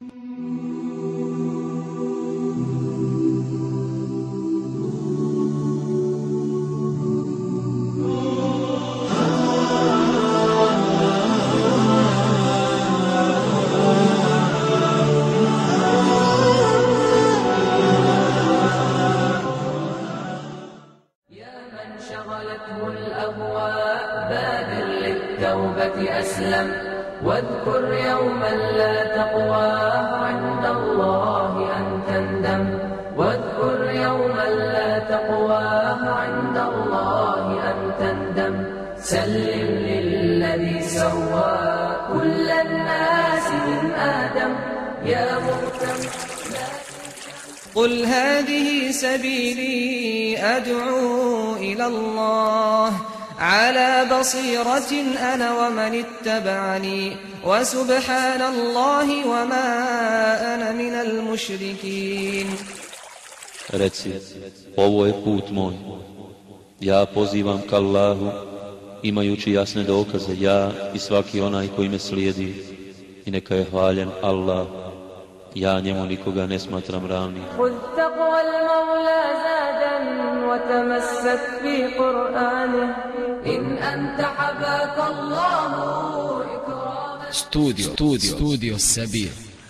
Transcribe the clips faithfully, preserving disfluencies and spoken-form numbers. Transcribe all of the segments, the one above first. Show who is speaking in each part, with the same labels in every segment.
Speaker 1: واذكر يوما لا تقوى عند الله أن تندم واذكر يوما لا تقوى عند الله أن تندم سلم للذي سوى كل الناس من آدم يا مهتم
Speaker 2: قل هذه سبيلي أدعو إلى الله على بصيرة أنا ومن اتبعني وسبحان الله وما أنا من المشركين.
Speaker 3: Reci, ovo je put moj, ja pozivam k Allahu, imajući jasne dokaze, ja i svaki onaj koji me slijedi, i neka je hvaljen Allah, ja njemu nikoga ne smatram ravnim.
Speaker 1: وتمسك في قرآنه إن أنت حباك الله إكراما.
Speaker 4: استوديو استوديو استوديو السبيل.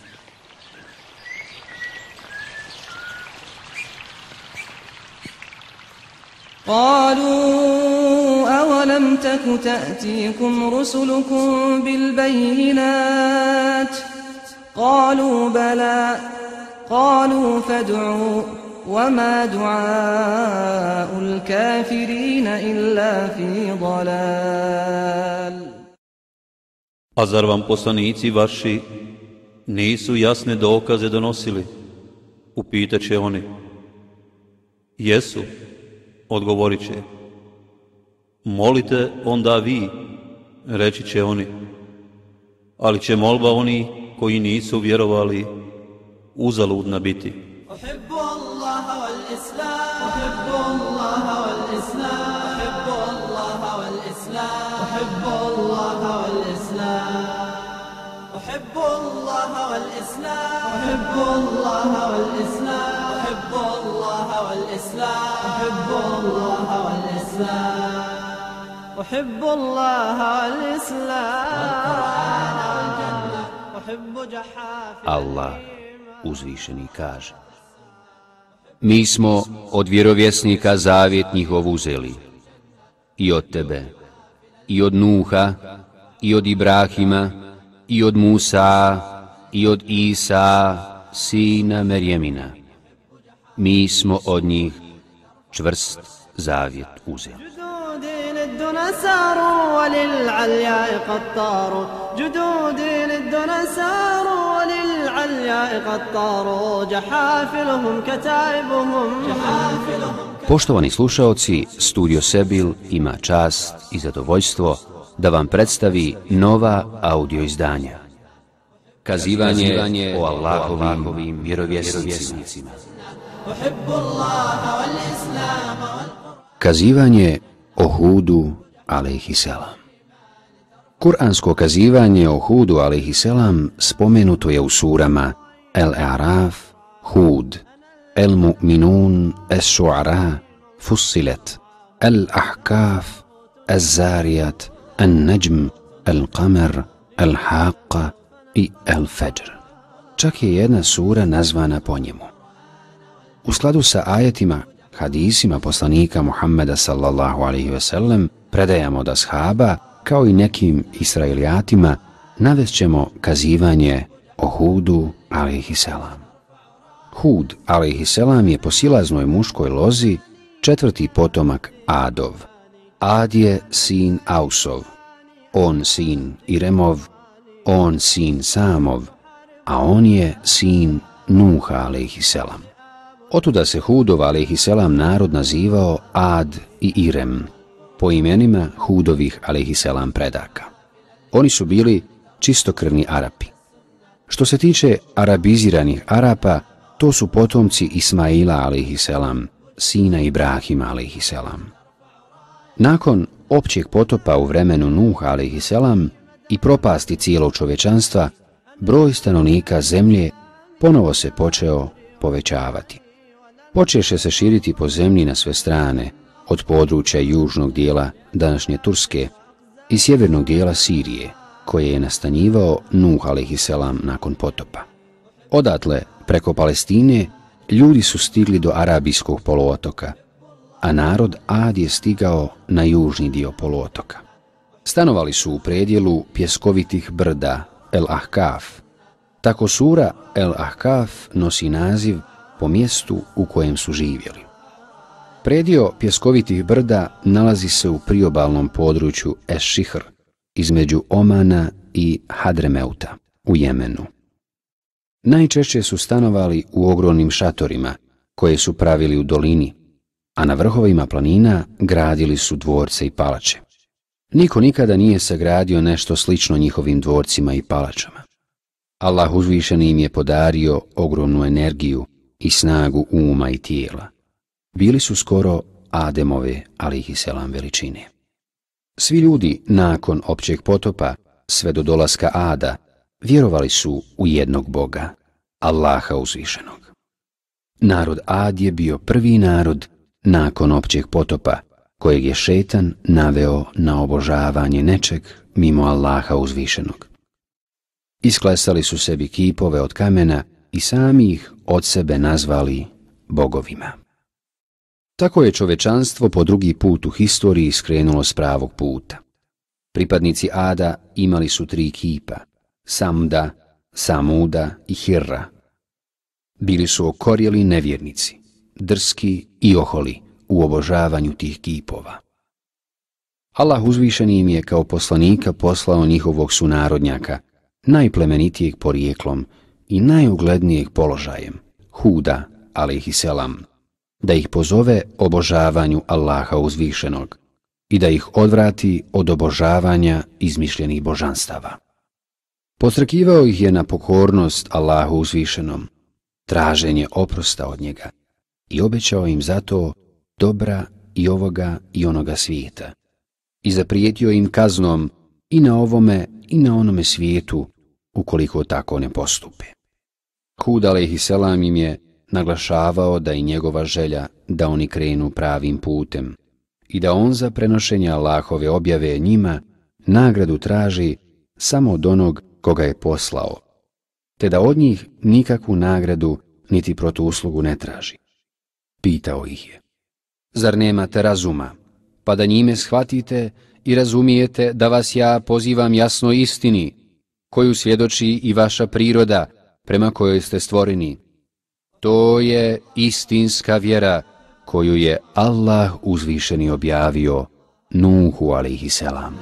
Speaker 2: قالوا أولم تك تأتيكم رسلكم بالبينات قالوا بلى قالوا فادعوا وما دعاء الكافرين إلا في ضلال.
Speaker 3: A zar vam poslanici vaši nisu jasne dokaze donosili? Upitaće oni. Jesu, odgovorit će. Molite onda vi, reći će oni. Ali će molba oni koji nisu vjerovali uzaludna biti.
Speaker 1: أحب الله والإسلام أحب الله والإسلام أحب الله والإسلام أحب الله والإسلام أحب الله والإسلام أحب الله والإسلام أحب الله والإسلام أحب الله والإسلام أحب الله والإسلام أحب جحافل
Speaker 5: الله uzvišeni kaže: Mi smo od vjerovjesnika zavjet njihov uzeli, i od tebe, i od Nuha, i od Ibrahima, i od Musa, i od Isa, sina Merjemina. Mi smo od njih čvrst zavjet uzeli. Poštovani slušaoci, Studio Sebil ima čast i zadovoljstvo da vam predstavi nova audio izdanja. Kazivanje, Kazivanje o Allahovim vjerovjesnicima. Kazivanje o Hudu alejhiselam. Kur'ansko kazivanje o Hudu alejhiselam spomenuto je u surama El-A'raf, Hud, El-Mu'minun, Es-Šu'ara, Fussilet, El-Ahkaf, Ez-Zariyat, El-Najm, El-Qamar, El-Haqqa i El-Fajr. Čak je jedna sura nazvana po njemu. U skladu sa ajetima, hadisima poslanika Muhammeda sallallahu alaihi ve sellem, predajamo od ashaba, kao i nekim Israelijatima, navest ćemo kazivanje o Hudu alejhiselam. Hud alejhiselam je po silaznoj muškoj lozi četvrti potomak Adov. Ad je sin Ausov, on sin Iremov, on sin Samov, a on je sin Nuha alejhiselam. Otuda se Hudov alejhiselam narod nazivao Ad i Irem, po imenima Hudovih alejhiselam predaka. Oni su bili čistokrvni Arapi. Što se tiče arabiziranih Arapa, to su potomci Ismaila alejhiselam, sina Ibrahima alejhiselam. Nakon općeg potopa u vremenu Nuha alejhiselam i propasti cijelog čovječanstva, broj stanovnika zemlje ponovo se počeo povećavati. Počeše se širiti po zemlji na sve strane, od područja južnog dijela današnje Turske i sjevernog dijela Sirije, koje je nastanjivao Nuh alejhiselam nakon potopa. Odatle, preko Palestine, ljudi su stigli do Arabijskog poluotoka, a narod Ad je stigao na južni dio poluotoka. Stanovali su u predjelu pjeskovitih brda El Ahkaf. Tako sura El Ahkaf nosi naziv po mjestu u kojem su živjeli. Predio pjeskovitih brda nalazi se u priobalnom području Es-Šihr, između Omana i Hadremeuta u Jemenu. Najčešće su stanovali u ogromnim šatorima koje su pravili u dolini, a na vrhovima planina gradili su dvorce i palače. Niko nikada nije sagradio nešto slično njihovim dvorcima i palačama. Allah uzvišeni im je podario ogromnu energiju i snagu uma i tijela. Bili su skoro Ademove alejhiselam veličine. Svi ljudi nakon općeg potopa, sve do dolaska Ada, vjerovali su u jednog Boga, Allaha uzvišenog. Narod Ad je bio prvi narod nakon općeg potopa, kojeg je šetan naveo na obožavanje nečeg mimo Allaha uzvišenog. Isklesali su sebi kipove od kamena i sami ih od sebe nazvali bogovima. Tako je čovečanstvo po drugi put u historiji skrenulo s pravog puta. Pripadnici Ada imali su tri kipa, Samda, Samuda i Hirra. Bili su okorjeli nevjernici, drski i oholi u obožavanju tih kipova. Allah uzvišeni im je kao poslanika poslao njihovog sunarodnjaka, najplemenitijeg porijeklom i najuglednijeg položajem, Huda alejhiselam, da ih pozove obožavanju Allaha uzvišenog i da ih odvrati od obožavanja izmišljenih božanstava. Podstakivao ih je na pokornost Allahu uzvišenom, traženje oprosta od njega i obećao im zato dobra i ovoga i onoga svijeta i zaprijetio im kaznom i na ovome i na onome svijetu ukoliko tako ne postupe. Hud alejhiselam im je naglašavao da je njegova želja da oni krenu pravim putem i da on za prenošenje Allahove objave njima nagradu traži samo od onog koga je poslao, te da od njih nikakvu nagradu niti protuuslugu ne traži. Pitao ih je: zar nemate razuma, pa da njime shvatite i razumijete da vas ja pozivam jasnoj istini, koju svjedoči i vaša priroda prema kojoj ste stvoreni? To je istinska vjera koju je Allah uzvišeni objavio Nuhu alejhiselam.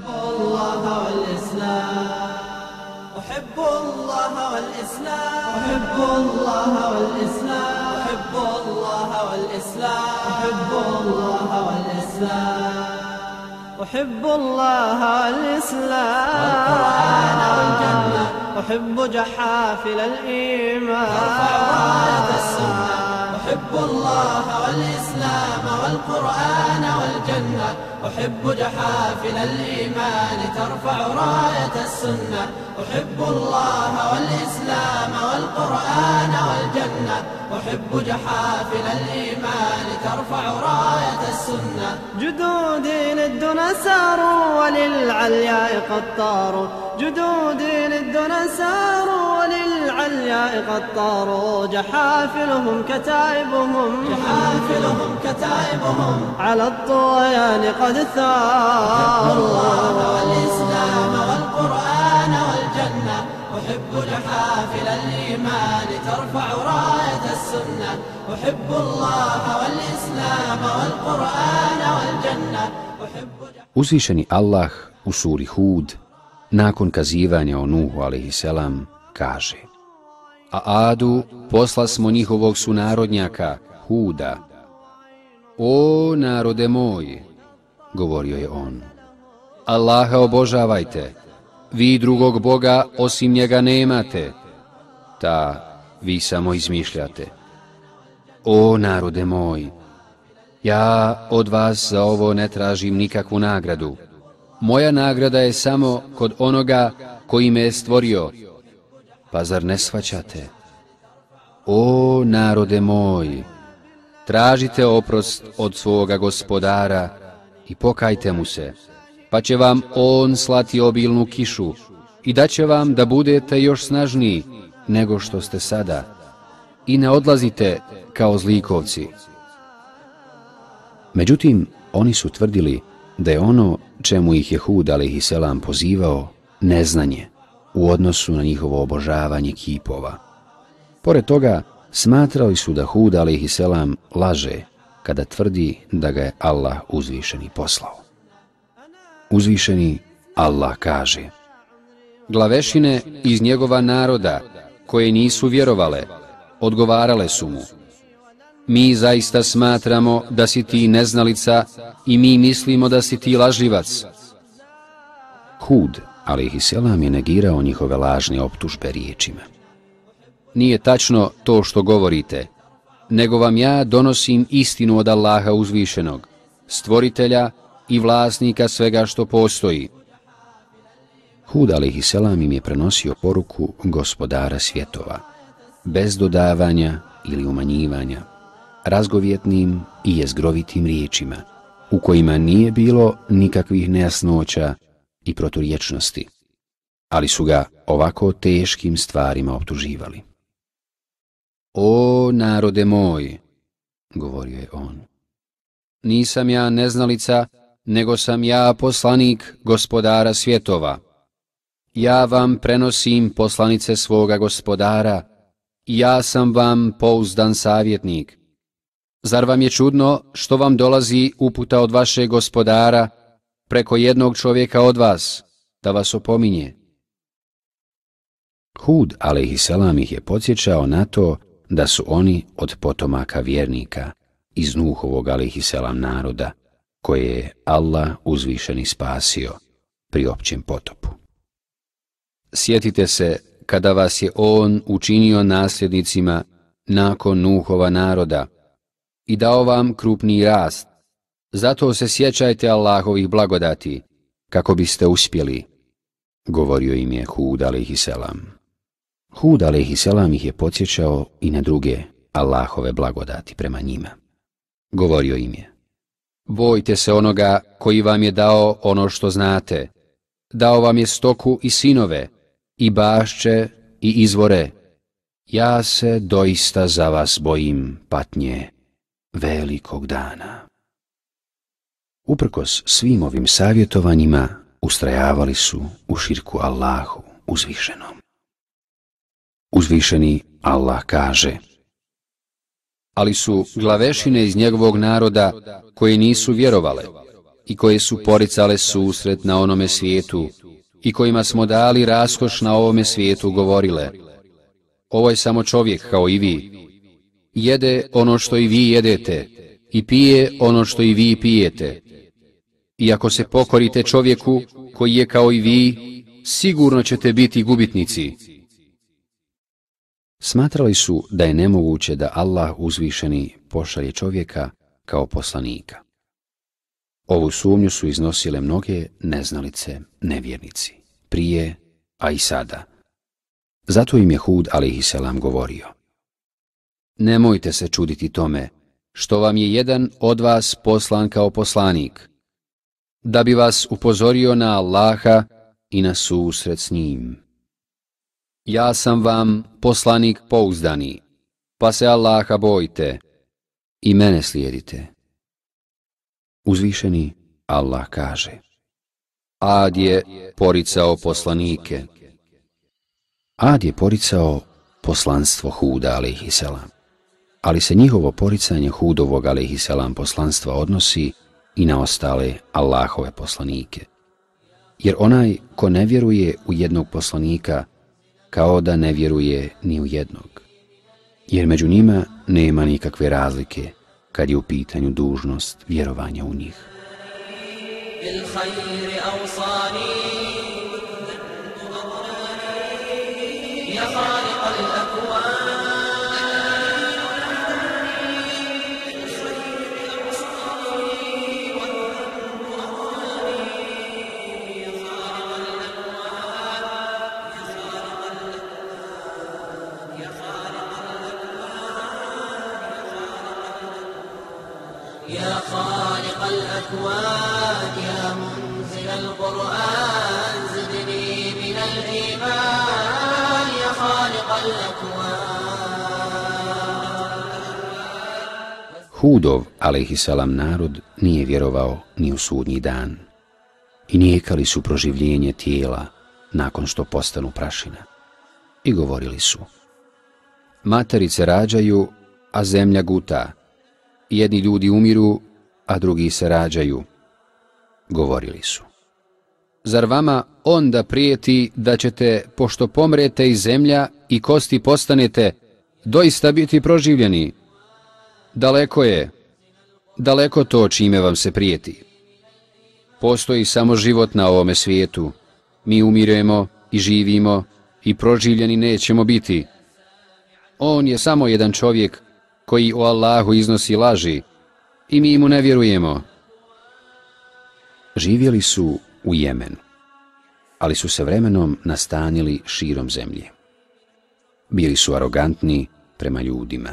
Speaker 1: أحب الله والإسلام والجنة أحب جحافل الإيمان ترفع راية السنة أحب الله والإسلام والقرآن والجنة أحب جحافل الإيمان ترفع راية السنة أحب الله والإسلام والقرآن والجنة أحب جحافل الإيمان ترفع راية السنة جدودي للدنا ساروا وللعلياء قد طاروا جدودي للدنا ساروا وللعلياء قد طاروا جحافلهم كتائبهم جحافلهم كتائبهم على الطغيان قد ثاروا أحب الله والإسلام والقرآن والجنة أحب جحافل الإيمان ترفع راية السنة أحب الله والإسلام والقرآن والجنة أحب
Speaker 5: Uzvišeni Allah u suri Hud, nakon kazivanja o Nuhu alejhiselam, kaže: a Adu posla smo njihovog sunarodnjaka Huda. O narode moj, govorio je on, Allaha obožavajte, vi drugog Boga osim njega nemate, ta vi samo izmišljate. O narode moj, ja od vas za ovo ne tražim nikakvu nagradu. Moja nagrada je samo kod onoga koji me je stvorio. pa zar ne shvaćate? O narode moj, tražite oprost od svoga gospodara i pokajte mu se, pa će vam on slati obilnu kišu i daće vam da budete još snažniji nego što ste sada i ne odlazite kao zlikovci. Međutim, oni su tvrdili da je ono čemu ih je Hud alejhiselam pozivao neznanje u odnosu na njihovo obožavanje kipova. Pored toga, smatrali su da Hud alejhiselam laže kada tvrdi da ga je Allah uzvišeni poslao. Uzvišeni Allah kaže: glavešine iz njegova naroda koje nisu vjerovale, odgovarale su mu: mi zaista smatramo da si ti neznalica i mi mislimo da si ti lažljivac. Hud alejhiselam je negirao njihove lažne optužbe riječima: nije tačno to što govorite, nego vam ja donosim istinu od Allaha uzvišenog, stvoritelja i vlasnika svega što postoji. Hud alejhiselam im je prenosio poruku gospodara svjetova, bez dodavanja ili umanjivanja, razgovjetnim i jezgrovitim riječima, u kojima nije bilo nikakvih nejasnoća i proturječnosti, ali su ga ovako teškim stvarima optuživali. O narode moj, govorio je on, nisam ja neznalica, nego sam ja poslanik gospodara svjetova. Ja vam prenosim poslanice svoga gospodara i ja sam vam pouzdan savjetnik. Zar vam je čudno što vam dolazi uputa od vašeg gospodara preko jednog čovjeka od vas, da vas opominje? Hud alejhiselam ih je podsjećao na to da su oni od potomaka vjernika iz Nuhovog alejhiselam naroda, koje je Allah uzvišeni spasio pri općem potopu. Sjetite se kada vas je on učinio nasljednicima nakon Nuhova naroda i dao vam krupni rast. Zato se sjećajte Allahovih blagodati, kako biste uspjeli, govorio im je Hud alejhiselam. Hud alejhiselam ih je podsjećao i na druge Allahove blagodati prema njima. Govorio im je: bojte se onoga koji vam je dao ono što znate. Dao vam je stoku i sinove, i bašće i izvore. Ja se doista za vas bojim patnje velikog dana. Uprkos svim ovim savjetovanjima, ustrajavali su u širku Allahu uzvišenom. Uzvišeni Allah kaže: ali su glavešine iz njegovog naroda koje nisu vjerovale i koje su poricale susret na onome svijetu i kojima smo dali raskoš na ovome svijetu govorile: ovo je samo čovjek kao i vi. Jede ono što i vi jedete i pije ono što i vi pijete. I ako se pokorite čovjeku koji je kao i vi, sigurno ćete biti gubitnici. Smatrali su da je nemoguće da Allah uzvišeni pošalje čovjeka kao poslanika. Ovu sumnju su iznosile mnoge neznalice, nevjernici, prije, a i sada. Zato im je Hud alejhiselam govorio: nemojte se čuditi tome što vam je jedan od vas poslan kao poslanik, da bi vas upozorio na Allaha i na susret s njim. Ja sam vam poslanik pouzdani, pa se Allaha bojte i mene slijedite. Uzvišeni Allah kaže: Ad je poricao poslanike. Ad je poricao poslanstvo Huda alejhiselam, ali se njihovo poricanje Hudovog alejhiselam poslanstva odnosi i na ostale Allahove poslanike. Jer onaj ko ne vjeruje u jednog poslanika, kao da ne vjeruje ni u jednog. Jer među njima nema nikakve razlike kad je u pitanju dužnost vjerovanja u njih.
Speaker 1: يا خالق الأكوان يا منزل القرآن زدني من الإيمان يا خالق الأكوان.
Speaker 5: Hudov, alejhiselam, narod nije vjerovao ni u sudnji dan i nijekali su proživljenje tijela nakon što postanu prašina. I govorili su: materice rađaju, a zemlja guta. Jedni ljudi umiru, a drugi se rađaju. Govorili su: zar vama onda prijeti da ćete, pošto pomrete i zemlja i kosti postanete, doista biti proživljeni? Daleko je, daleko to čime vam se prijeti. Postoji samo život na ovome svijetu. Mi umiremo i živimo i proživljeni nećemo biti. On je samo jedan čovjek koji o Allahu iznosi laži i mi mu ne vjerujemo. Živjeli su u Jemenu, ali su se vremenom nastanili širom zemlje. Bili su arogantni prema ljudima.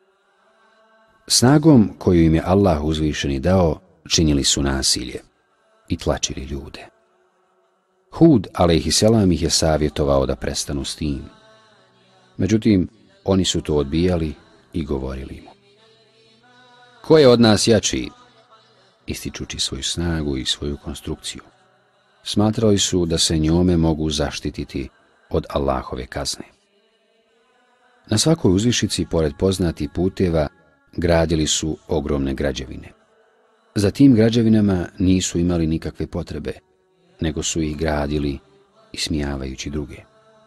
Speaker 5: Snagom koju im je Allah uzvišeni dao, činili su nasilje i tlačili ljude. Hud, alejhiselam, ih je savjetovao da prestanu s tim. Međutim, oni su to odbijali i govorili mu: ko je od nas jači? Ističući svoju snagu i svoju konstrukciju. Smatrali su da se njome mogu zaštititi od Allahove kazne. Na svakoj uzvišici, pored poznatih puteva, gradili su ogromne građevine. Za tim građevinama nisu imali nikakve potrebe, nego su ih gradili ismijavajući druge.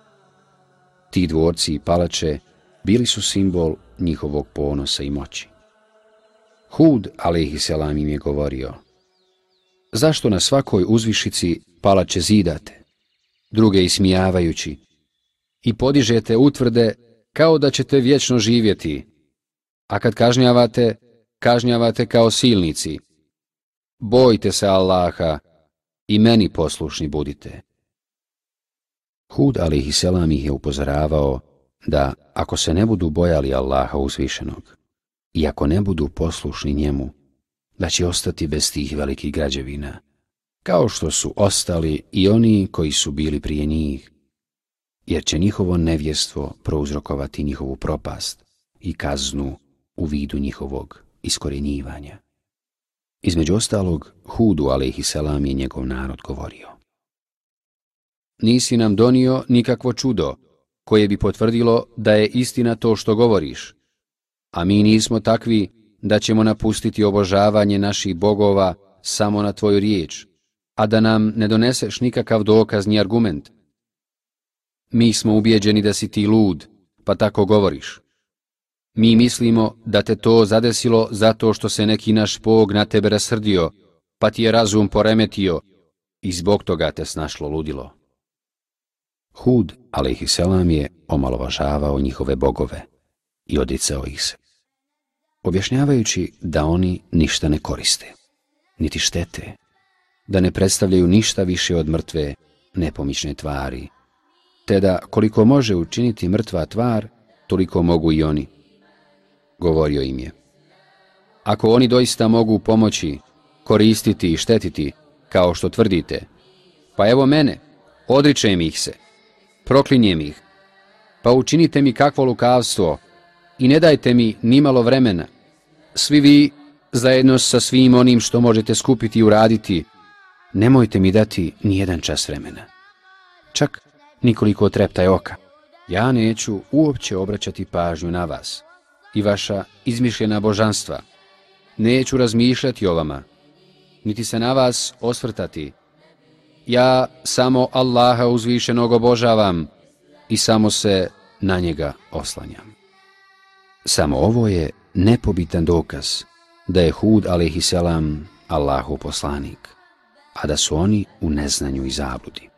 Speaker 5: Ti dvorci i palače bili su simbol njihovog ponosa i moći. Hud, alejhiselam, im je govorio: zašto na svakoj uzvišici palače zidate, druge ismijavajući, i podižete utvrde kao da ćete vječno živjeti, a kad kažnjavate, kažnjavate kao silnici. Bojte se Allaha i meni poslušni budite. Hud, alejhiselam, ih je upozoravao da ako se ne budu bojali Allaha uzvišenog i ako ne budu poslušni njemu, da će ostati bez tih velikih građevina, kao što su ostali i oni koji su bili prije njih, jer će njihovo nevjestvo prouzrokovati njihovu propast i kaznu u vidu njihovog iskorjenjivanja. Između ostalog, Hudu, alejhiselam, je njegov narod govorio: nisi nam donio nikakvo čudo koje bi potvrdilo da je istina to što govoriš, a mi nismo takvi da ćemo napustiti obožavanje naših bogova samo na tvoju riječ, a da nam ne doneseš nikakav dokaz ni argument. Mi smo ubijeđeni da si ti lud, pa tako govoriš. Mi mislimo da te to zadesilo zato što se neki naš Bog na tebe rasrdio, pa ti je razum poremetio i zbog toga te snašlo ludilo. Hud, alejhiselam, je omalovažavao njihove bogove i odricao ih se, objašnjavajući da oni ništa ne koriste, niti štete, da ne predstavljaju ništa više od mrtve, nepomične tvari, te da koliko može učiniti mrtva tvar, toliko mogu i oni. Govorio im je: ako oni doista mogu pomoći, koristiti i štetiti, kao što tvrdite, pa evo mene, odričem ih se, proklinjem ih, pa učinite mi kakvo lukavstvo i ne dajte mi nimalo vremena. Svi vi, zajedno sa svim onim što možete skupiti i uraditi, nemojte mi dati ni jedan čas vremena, čak nikoliko treptaj oka. Ja neću uopće obraćati pažnju na vas i vaša izmišljena božanstva. Neću razmišljati o vama, niti se na vas osvrtati. Ja samo Allaha uzvišenog obožavam i samo se na njega oslanjam. Samo ovo je nepobitan dokaz da je Hud, alejhiselam, Allahov poslanik, a da su oni u neznanju i zabludi.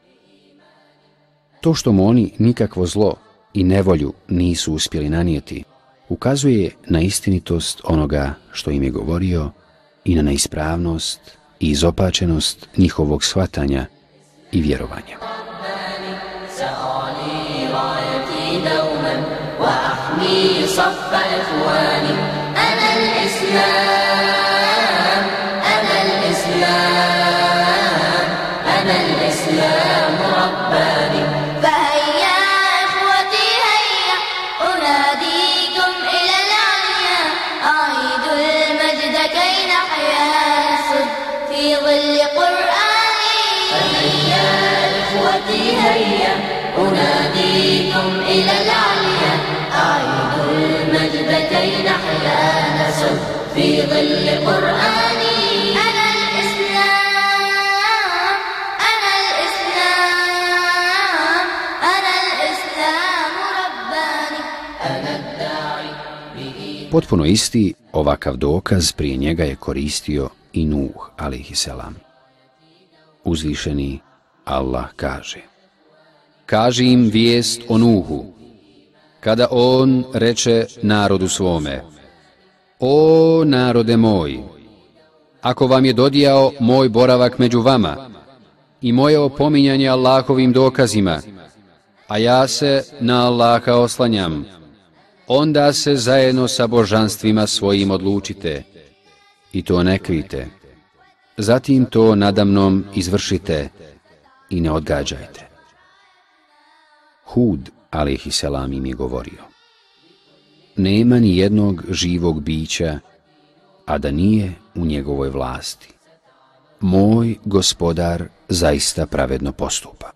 Speaker 5: To što mu oni nikakvo zlo i nevolju nisu uspjeli nanijeti, ukazuje na istinitost onoga što im je govorio i na neispravnost i izopačenost njihovog shvatanja i vjerovanja.
Speaker 1: صف إخواني أنا الإسلام أناديكم إلى العليا أعيدوا المجد كي نحيا نسل في ظل قرآني. أنا الإسلام أنا الإسلام أنا الإسلام رباني أنا الداعي.
Speaker 5: Potpuno isti ovakav dokaz prije njega je koristio i Nuh alejhiselam. Uzvišeni Allah kaže: Kaži im vijest o Nuhu, kada on reče narodu svome: O narode moj, ako vam je dodijao moj boravak među vama i moje opominjanje Allahovim dokazima, a ja se na Allaha oslanjam, onda se zajedno sa božanstvima svojim odlučite i to ne krijte. Zatim to nadamnom izvršite i ne odgađajte. Hud alejhiselam im je govorio: Nema ni jednog živog bića, a da nije u njegovoj vlasti. Moj gospodar zaista pravedno postupa.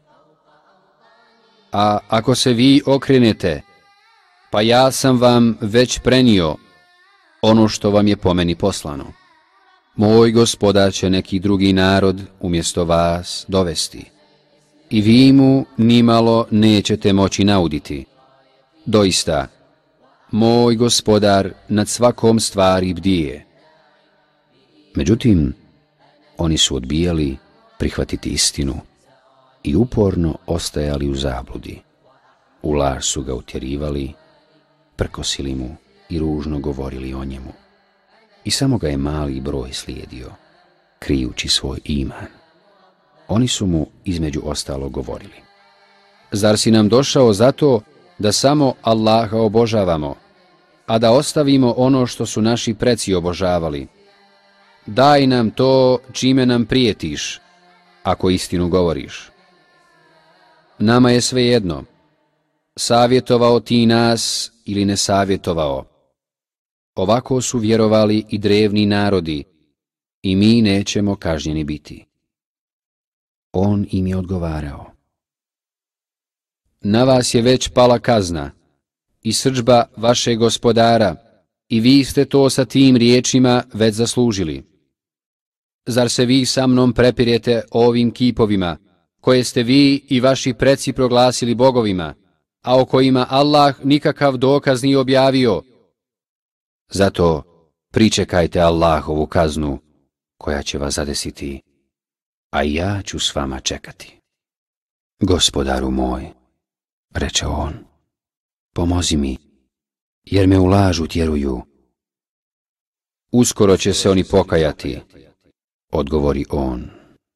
Speaker 5: A ako se vi okrenete, pa ja sam vam već prenio ono što vam je po meni poslano. Moj gospodar će neki drugi narod umjesto vas dovesti i vi mu nimalo nećete moći nauditi. Doista, moj gospodar nad svakom stvari bdije. Međutim, oni su odbijali prihvatiti istinu i uporno ostajali u zabludi. U laž su ga utjerivali, prkosili mu i ružno govorili o njemu. I samo ga je mali broj slijedio, krijući svoj iman. Oni su mu između ostalo govorili: Zar si nam došao zato da samo Allaha obožavamo, a da ostavimo ono što su naši preci obožavali? Daj nam to čime nam prijetiš, ako istinu govoriš. Nama je svejedno, savjetovao ti nas ili ne savjetovao. Ovako su vjerovali i drevni narodi i mi nećemo kažnjeni biti. On im je odgovarao: Na vas je već pala kazna i srdžba vašeg gospodara i vi ste to sa tim riječima već zaslužili. Zar se vi sa mnom prepirete o ovim kipovima koje ste vi i vaši preci proglasili bogovima, a o kojima Allah nikakav dokaz nije objavio? Zato pričekajte Allahovu kaznu koja će vas zadesiti, a ja ću s vama čekati. Gospodaru moj, reče on, pomozi mi, jer me u lažu tjeruju. Uskoro će se oni pokajati, odgovori on.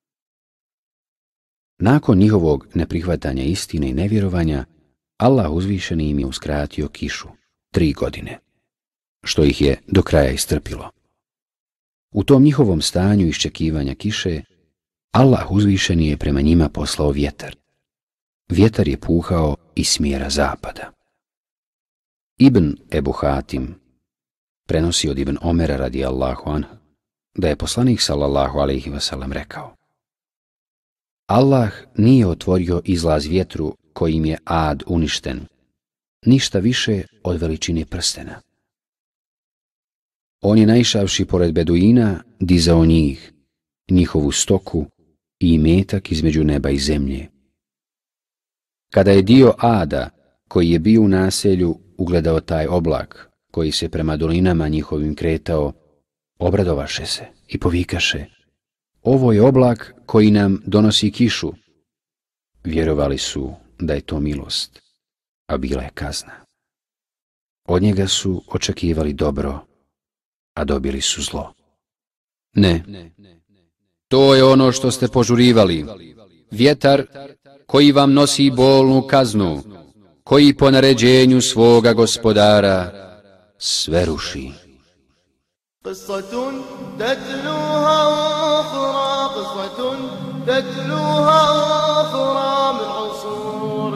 Speaker 5: Nakon njihovog neprihvatanja istine i nevjerovanja, Allah uzvišeni im je uskratio kišu tri godine, što ih je do kraja istrpilo. U tom njihovom stanju iščekivanja kiše, Allah uzvišeni je prema njima poslao vjetar. Vjetar je puhao iz smjera zapada. Ibn Ebu Hatim prenosi od Ibn Omera radijallahu anhu da je poslanik sallallahu alejhi ve sellem rekao: Allah nije otvorio izlaz vjetru kojim je Ad uništen, ništa više od veličine prstena. On je naišavši pored Beduina dizao njih, njihovu stoku i imetak između neba i zemlje. Kada je dio Ada, koji je bio u naselju, ugledao taj oblak, koji se prema dolinama njihovim kretao, obradovaše se i povikaše: ovo je oblak koji nam donosi kišu. Vjerovali su da je to milost, a bila je kazna. Od njega su očekivali dobro, a dobili su zlo. Ne, to je ono što ste požurivali, vjetar koji vam nosi bolnu kaznu, koji po naređenju svoga gospodara sve ruši.
Speaker 6: قصة تتلوها أخرى قصة تتلوها أخرى من عصور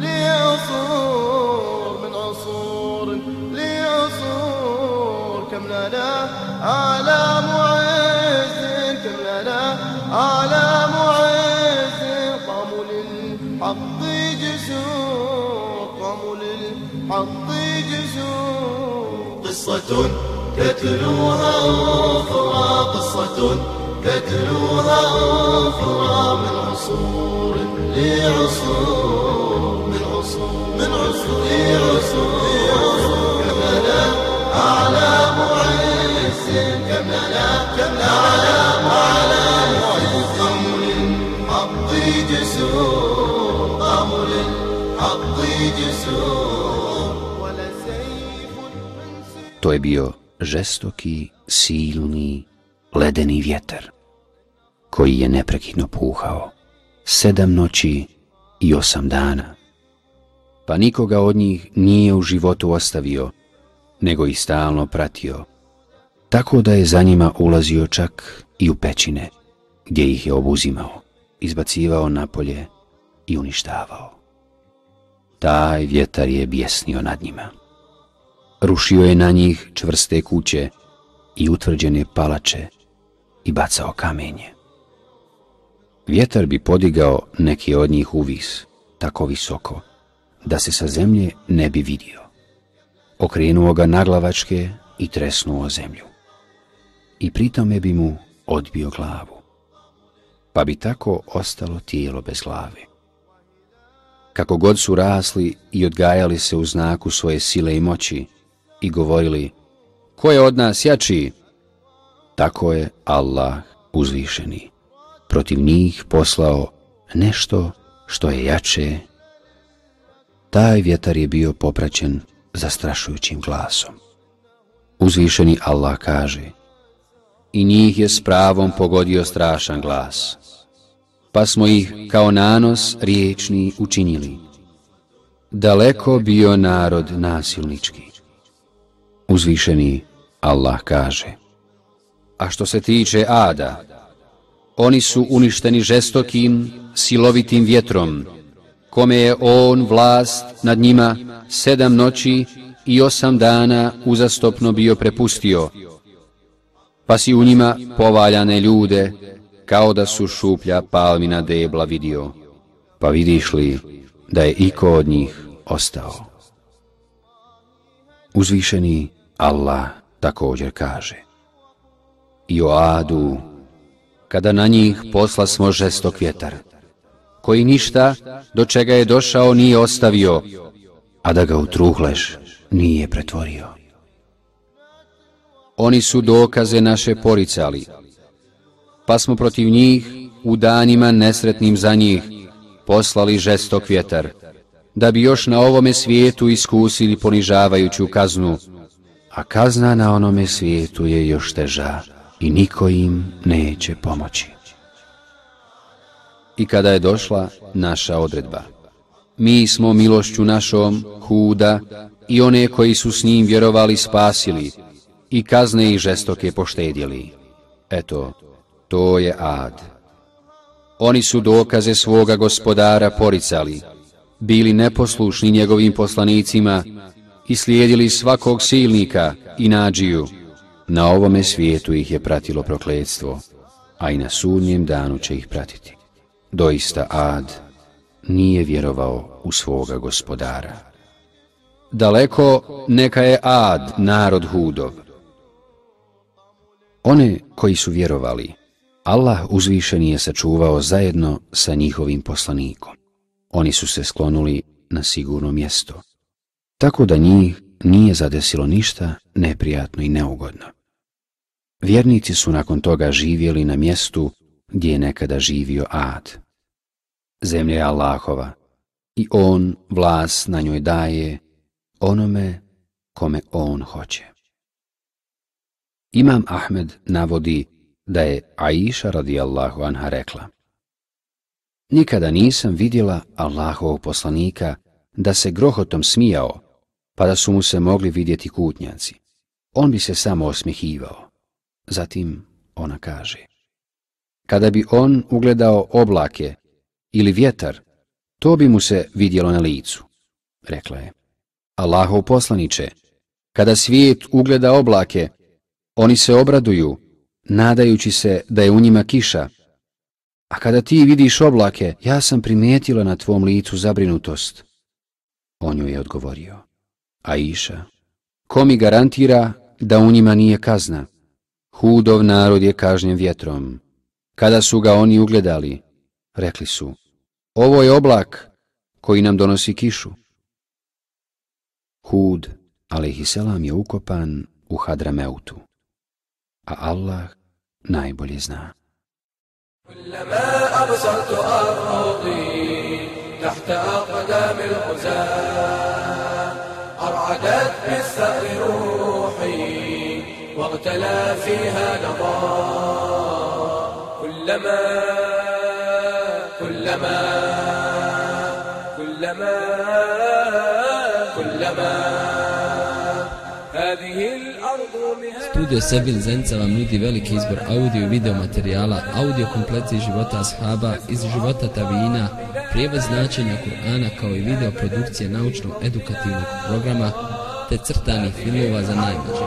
Speaker 6: لعصور من عصور لعصور كم لنا أعلام عز كم لنا أعلام عز قاموا للحق جسور جسور قصة تتلوها أخرى قصة تتلوها أخرى من عصور لعصور من عصور من عصور لعصور كم لنا أعلام عز كم لنا كم أعلام أعلام عز قمر الحق جسور قمر الحق جسور ولا سيف من سيف.
Speaker 5: To je bio žestoki, silni, ledeni vjetar, koji je neprekidno puhao sedam noći i osam dana, pa nikoga od njih nije u životu ostavio, nego ih stalno pratio, tako da je za njima ulazio čak i u pećine, gdje ih je obuzimao, izbacivao napolje i uništavao. Taj vjetar je bjesnio nad njima. Rušio je na njih čvrste kuće i utvrđene palače i bacao kamenje. Vjetar bi podigao neki od njih uvis, tako visoko, da se sa zemlje ne bi vidio. Okrenuo ga naglavačke i tresnuo zemlju. I pritome bi mu odbio glavu, pa bi tako ostalo tijelo bez glave. Kako god su rasli i odgajali se u znaku svoje sile i moći i govorili, ko je od nas jači? Tako je Allah uzvišeni protiv njih poslao nešto što je jače. Taj vjetar je bio popraćen zastrašujućim glasom. Uzvišeni Allah kaže, i njih je s pravom pogodio strašan glas, pa smo ih kao nanos riječni učinili. Daleko bio narod nasilnički. Uzvišeni Allah kaže, a što se tiče Ada, oni su uništeni žestokim, silovitim vjetrom, kome je on vlast nad njima sedam noći i osam dana uzastopno bio prepustio, pa si u njima povaljane ljude, kao da su šuplja palmina debla vidio, pa vidiš li da je iko od njih ostao? Uzvišeni Allah također kaže, i o Adu, kada na njih posla smo žestok vjetar, koji ništa do čega je došao nije ostavio, a da ga u truhleš nije pretvorio. Oni su dokaze naše poricali, pa smo protiv njih u danima nesretnim za njih poslali žestok vjetar, da bi još na ovome svijetu iskusili ponižavajuću kaznu, a kazna na onome svijetu je još teža i niko im neće pomoći. I kada je došla naša odredba, mi smo milošću našom Huda i one koji su s njim vjerovali spasili i kazne ih žestoke poštedjeli. Eto, to je Ad. Oni su dokaze svoga gospodara poricali, bili neposlušni njegovim poslanicima i slijedili svakog silnika i nadžiju. Na ovome svijetu ih je pratilo prokletstvo, a i na sudnjem danu će ih pratiti. Doista Ad nije vjerovao u svoga gospodara. Daleko neka je Ad, narod Hudov. One koji su vjerovali, Allah uzvišeni je sačuvao zajedno sa njihovim poslanikom. Oni su se sklonuli na sigurno mjesto, tako da njih nije zadesilo ništa neprijatno i neugodno. Vjernici su nakon toga živjeli na mjestu gdje je nekada živio Ad. Zemlja je Allahova i on vlast na njoj daje onome kome on hoće. Imam Ahmed navodi da je Aisha radijallahu anha rekla: nikada nisam vidjela Allahovog poslanika da se grohotom smijao, pa da su mu se mogli vidjeti kutnjaci. On bi se samo osmjehivao. Zatim ona kaže: kada bi on ugledao oblake ili vjetar, to bi mu se vidjelo na licu. Rekla je: Allahov poslaniče, kada svijet ugleda oblake, oni se obraduju, nadajući se da je u njima kiša. A kada ti vidiš oblake, ja sam primijetila na tvom licu zabrinutost. On joj je odgovorio: Aisha: ko mi garantira da u njima nije kazna? Hudov narod je kažnjen vjetrom. Kada su ga oni ugledali, rekli su: ovo je oblak koji nam donosi kišu. Hud, alejhiselam, je ukopan u Hadrameutu, a Allah najbolje zna.
Speaker 7: كلما أبصرت أرضي تحت أقدام الغزاة أرعدت بالثأر روحي واغتلى فيها نضاء كلما كلما كلما كلما هذه الأرض مهاد.
Speaker 4: Studio Sebil Zenica vam nudi veliki izbor audio i video materijala, audio kompleti iz života ashaba, iz života tabina, prijevod značenja Kur'ana kao i video produkcije naučno-edukativnog programa te crtanih filmova za najmlađe.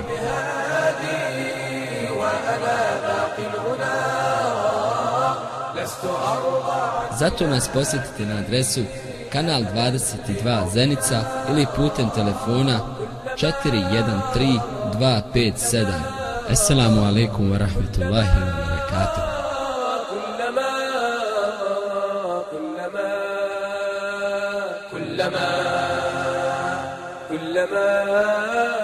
Speaker 4: Zato nas posjetite na adresu kanal dvadeset dva Zenica ili putem telefona četiri jedan tri dva pet sedam. Assalamu alaikum wa rahmatullahi wa barakatuh.
Speaker 7: كلما كلما